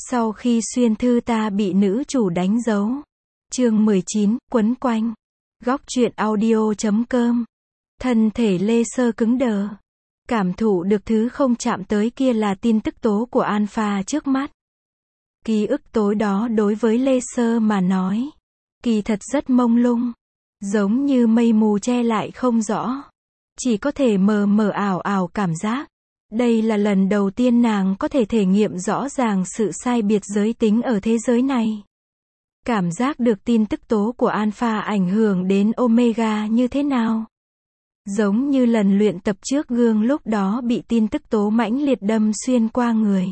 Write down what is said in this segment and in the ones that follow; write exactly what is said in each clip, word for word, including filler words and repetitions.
Sau khi xuyên thư ta bị nữ chủ đánh dấu. Chương mười chín, quấn quanh. Góc truyện audio chấm com. Thân thể Lê Sơ cứng đờ. Cảm thụ được thứ không chạm tới kia là tin tức tố của Alpha trước mắt. Ký ức tối đó đối với Lê Sơ mà nói, kỳ thật rất mông lung. Giống như mây mù che lại không rõ. Chỉ có thể mờ mờ ảo ảo cảm giác. Đây là lần đầu tiên nàng có thể thể nghiệm rõ ràng sự sai biệt giới tính ở thế giới này. Cảm giác được tin tức tố của Alpha ảnh hưởng đến Omega như thế nào? Giống như lần luyện tập trước gương lúc đó bị tin tức tố mãnh liệt đâm xuyên qua người.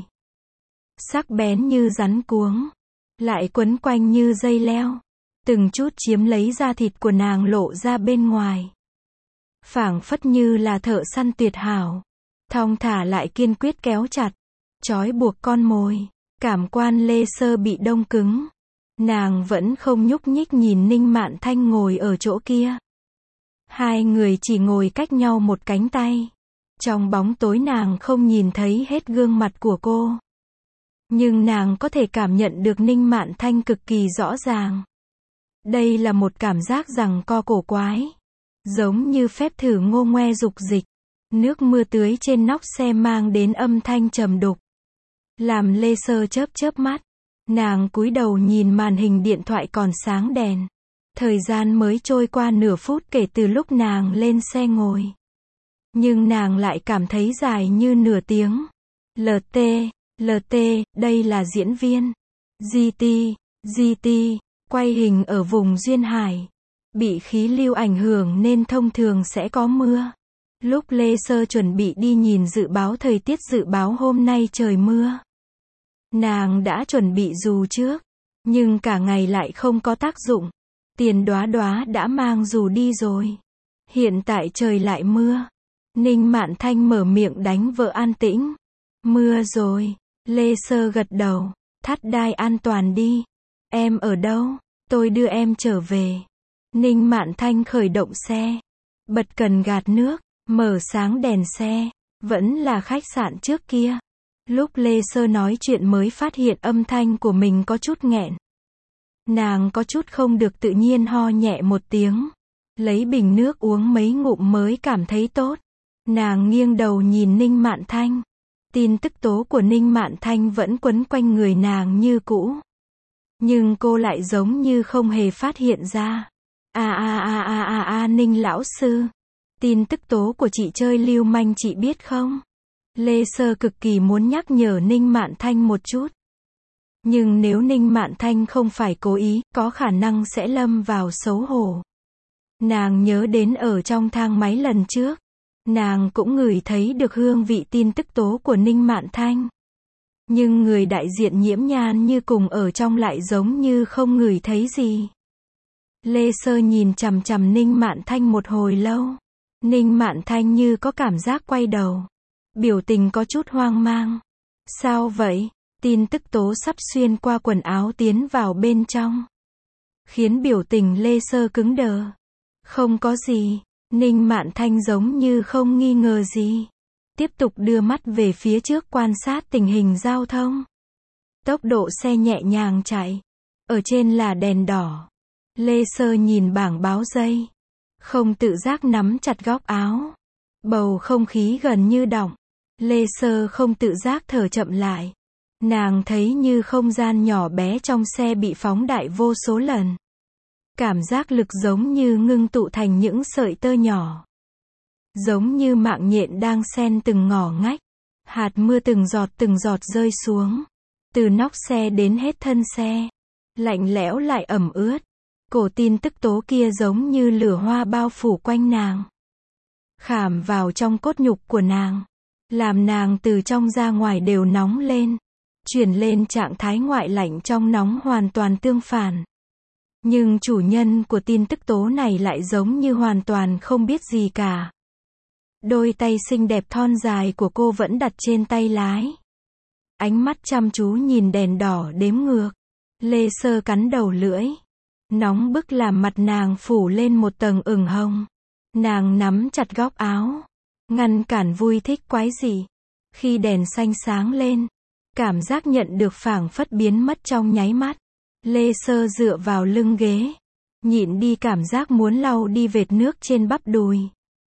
Sắc bén như rắn cuống. Lại quấn quanh như dây leo. Từng chút chiếm lấy da thịt của nàng lộ ra bên ngoài. Phảng phất như là thợ săn tuyệt hảo. Thong thả lại kiên quyết kéo chặt. Trói buộc con mồi. Cảm quan Lê Sơ bị đông cứng. Nàng vẫn không nhúc nhích nhìn Ninh Mạn Thanh ngồi ở chỗ kia. Hai người chỉ ngồi cách nhau một cánh tay. Trong bóng tối nàng không nhìn thấy hết gương mặt của cô. Nhưng nàng có thể cảm nhận được Ninh Mạn Thanh cực kỳ rõ ràng. Đây là một cảm giác giằng co cổ quái. Giống như phép thử ngô ngoe dục dịch. Nước mưa tưới trên nóc xe mang đến âm thanh trầm đục. Làm Lê Sơ chớp chớp mắt. Nàng cúi đầu nhìn màn hình điện thoại còn sáng đèn. Thời gian mới trôi qua nửa phút kể từ lúc nàng lên xe ngồi. Nhưng nàng lại cảm thấy dài như nửa tiếng. lờ tê, lờ tê, đây là diễn viên. giê tê, giê tê, quay hình ở vùng duyên hải. Bị khí lưu ảnh hưởng nên thông thường sẽ có mưa. Lúc Lê Sơ chuẩn bị đi nhìn dự báo thời tiết dự báo hôm nay trời mưa. Nàng đã chuẩn bị dù trước. Nhưng cả ngày lại không có tác dụng. Tiền Đóa Đóa đã mang dù đi rồi. Hiện tại trời lại mưa. Ninh Mạn Thanh mở miệng đánh vợ an tĩnh. Mưa rồi. Lê Sơ gật đầu. Thắt đai an toàn đi. Em ở đâu? Tôi đưa em trở về. Ninh Mạn Thanh khởi động xe. Bật cần gạt nước. Mở sáng đèn xe. Vẫn là khách sạn trước kia. Lúc Lê Sơ nói chuyện mới phát hiện âm thanh của mình có chút nghẹn. Nàng có chút không được tự nhiên ho nhẹ một tiếng. Lấy bình nước uống mấy ngụm mới cảm thấy tốt. Nàng nghiêng đầu nhìn Ninh Mạn Thanh. Tin tức tố của Ninh Mạn Thanh vẫn quấn quanh người nàng như cũ. Nhưng cô lại giống như không hề phát hiện ra. A a a a a a Ninh lão sư. Tin tức tố của chị chơi lưu manh chị biết không? Lê Sơ cực kỳ muốn nhắc nhở Ninh Mạn Thanh một chút. Nhưng nếu Ninh Mạn Thanh không phải cố ý, có khả năng sẽ lâm vào xấu hổ. Nàng nhớ đến ở trong thang máy lần trước. Nàng cũng ngửi thấy được hương vị tin tức tố của Ninh Mạn Thanh. Nhưng người đại diện Nhiễm Nhan như cùng ở trong lại giống như không ngửi thấy gì. Lê Sơ nhìn chằm chằm Ninh Mạn Thanh một hồi lâu. Ninh Mạn Thanh như có cảm giác quay đầu. Biểu tình có chút hoang mang. Sao vậy? Tin tức tố sắp xuyên qua quần áo tiến vào bên trong. Khiến biểu tình Lê Sơ cứng đờ. Không có gì. Ninh Mạn Thanh giống như không nghi ngờ gì. Tiếp tục đưa mắt về phía trước quan sát tình hình giao thông. Tốc độ xe nhẹ nhàng chạy. Ở trên là đèn đỏ. Lê Sơ nhìn bảng báo giây. Không tự giác nắm chặt góc áo. Bầu không khí gần như đọng. Lê Sơ không tự giác thở chậm lại. Nàng thấy như không gian nhỏ bé trong xe bị phóng đại vô số lần. Cảm giác lực giống như ngưng tụ thành những sợi tơ nhỏ. Giống như mạng nhện đang xen từng ngõ ngách. Hạt mưa từng giọt từng giọt rơi xuống. Từ nóc xe đến hết thân xe. Lạnh lẽo lại ẩm ướt. Cổ tin tức tố kia giống như lửa hoa bao phủ quanh nàng. Khảm vào trong cốt nhục của nàng. Làm nàng từ trong ra ngoài đều nóng lên. Chuyển lên trạng thái ngoại lạnh trong nóng hoàn toàn tương phản. Nhưng chủ nhân của tin tức tố này lại giống như hoàn toàn không biết gì cả. Đôi tay xinh đẹp thon dài của cô vẫn đặt trên tay lái. Ánh mắt chăm chú nhìn đèn đỏ đếm ngược. Lê Sơ cắn đầu lưỡi. Nóng bức làm mặt nàng phủ lên một tầng ửng hồng. Nàng nắm chặt góc áo. Ngăn cản vui thích quái dị. Khi đèn xanh sáng lên. Cảm giác nhận được phảng phất biến mất trong nháy mắt. Lê Sơ dựa vào lưng ghế, nhịn đi cảm giác muốn lau đi vệt nước trên bắp đùi.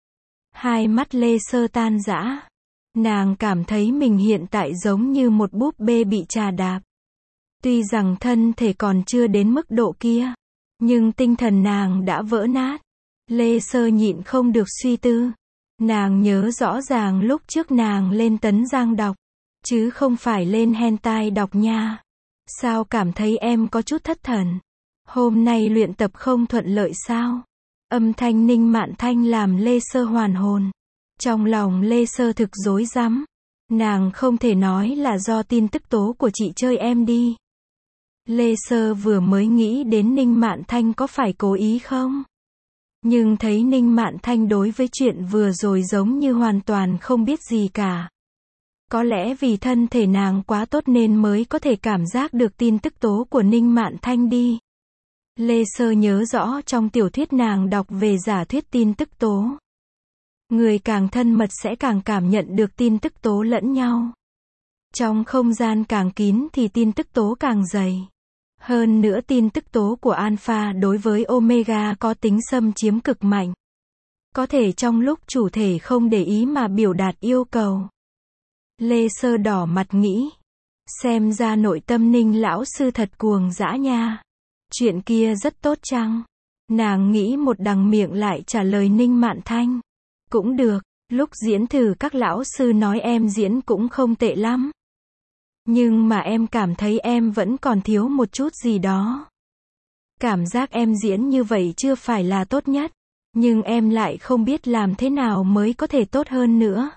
Hai mắt Lê Sơ tan rã. Nàng cảm thấy mình hiện tại giống như một búp bê bị trà đạp. Tuy rằng thân thể còn chưa đến mức độ kia, nhưng tinh thần nàng đã vỡ nát. Lê Sơ nhịn không được suy tư. Nàng nhớ rõ ràng lúc trước nàng lên Tấn Giang đọc, chứ không phải lên hentai đọc nha. Sao cảm thấy em có chút thất thần? Hôm nay luyện tập không thuận lợi sao? Âm thanh Ninh Mạn Thanh làm Lê Sơ hoàn hồn. Trong lòng Lê Sơ thực rối rắm. Nàng không thể nói là do tin tức tố của chị chơi em đi. Lê Sơ vừa mới nghĩ đến Ninh Mạn Thanh có phải cố ý không? Nhưng thấy Ninh Mạn Thanh đối với chuyện vừa rồi giống như hoàn toàn không biết gì cả. Có lẽ vì thân thể nàng quá tốt nên mới có thể cảm giác được tin tức tố của Ninh Mạn Thanh đi. Lê Sơ nhớ rõ trong tiểu thuyết nàng đọc về giả thuyết tin tức tố. Người càng thân mật sẽ càng cảm nhận được tin tức tố lẫn nhau. Trong không gian càng kín thì tin tức tố càng dày. Hơn nữa tin tức tố của alpha đối với omega có tính xâm chiếm cực mạnh. Có thể trong lúc chủ thể không để ý mà biểu đạt yêu cầu. Lê Sơ đỏ mặt nghĩ. Xem ra nội tâm Ninh lão sư thật cuồng dã nha. Chuyện kia rất tốt chăng? Nàng nghĩ một đằng miệng lại trả lời Ninh Mạn Thanh. Cũng được, lúc diễn thử các lão sư nói em diễn cũng không tệ lắm. Nhưng mà em cảm thấy em vẫn còn thiếu một chút gì đó. Cảm giác em diễn như vậy chưa phải là tốt nhất. Nhưng em lại không biết làm thế nào mới có thể tốt hơn nữa.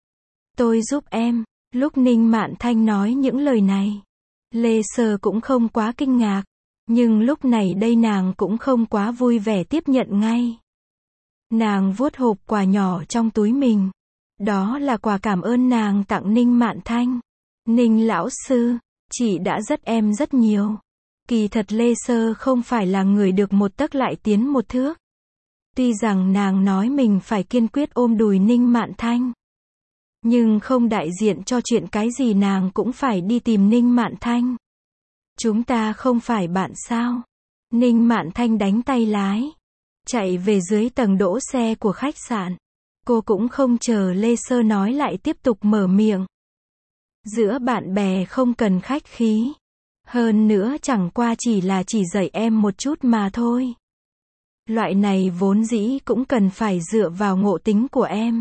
Tôi giúp em. Lúc Ninh Mạn Thanh nói những lời này, Lê Sơ cũng không quá kinh ngạc. Nhưng lúc này đây nàng cũng không quá vui vẻ tiếp nhận ngay. Nàng vuốt hộp quà nhỏ trong túi mình. Đó là quà cảm ơn nàng tặng Ninh Mạn Thanh. Ninh lão sư, chị đã rất em rất nhiều. Kỳ thật Lê Sơ không phải là người được một tấc lại tiến một thước. Tuy rằng nàng nói mình phải kiên quyết ôm đùi Ninh Mạn Thanh. Nhưng không đại diện cho chuyện cái gì nàng cũng phải đi tìm Ninh Mạn Thanh. Chúng ta không phải bạn sao? Ninh Mạn Thanh đánh tay lái. Chạy về dưới tầng đỗ xe của khách sạn. Cô cũng không chờ Lê Sơ nói lại tiếp tục mở miệng. Giữa bạn bè không cần khách khí. Hơn nữa chẳng qua chỉ là chỉ dạy em một chút mà thôi. Loại này vốn dĩ cũng cần phải dựa vào ngộ tính của em.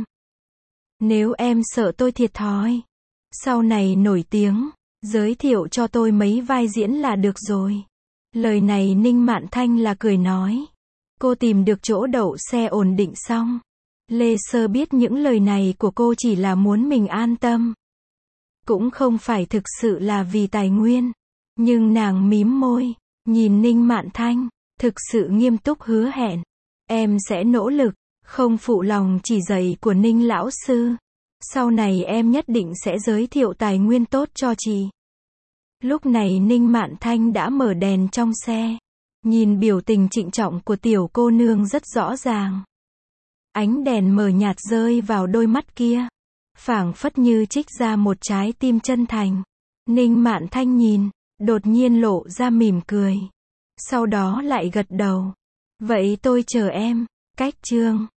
Nếu em sợ tôi thiệt thòi, sau này nổi tiếng, giới thiệu cho tôi mấy vai diễn là được rồi. Lời này Ninh Mạn Thanh là cười nói. Cô tìm được chỗ đậu xe ổn định xong. Lê Sơ biết những lời này của cô chỉ là muốn mình an tâm. Cũng không phải thực sự là vì tài nguyên. Nhưng nàng mím môi, nhìn Ninh Mạn Thanh, thực sự nghiêm túc hứa hẹn. Em sẽ nỗ lực, không phụ lòng chỉ dạy của Ninh lão sư. Sau này em nhất định sẽ giới thiệu tài nguyên tốt cho chị. Lúc này Ninh Mạn Thanh đã mở đèn trong xe. Nhìn biểu tình trịnh trọng của tiểu cô nương rất rõ ràng. Ánh đèn mờ nhạt rơi vào đôi mắt kia. Phảng phất như trích ra một trái tim chân thành. Ninh Mạn Thanh nhìn, đột nhiên lộ ra mỉm cười. Sau đó lại gật đầu. Vậy tôi chờ em. Cách chương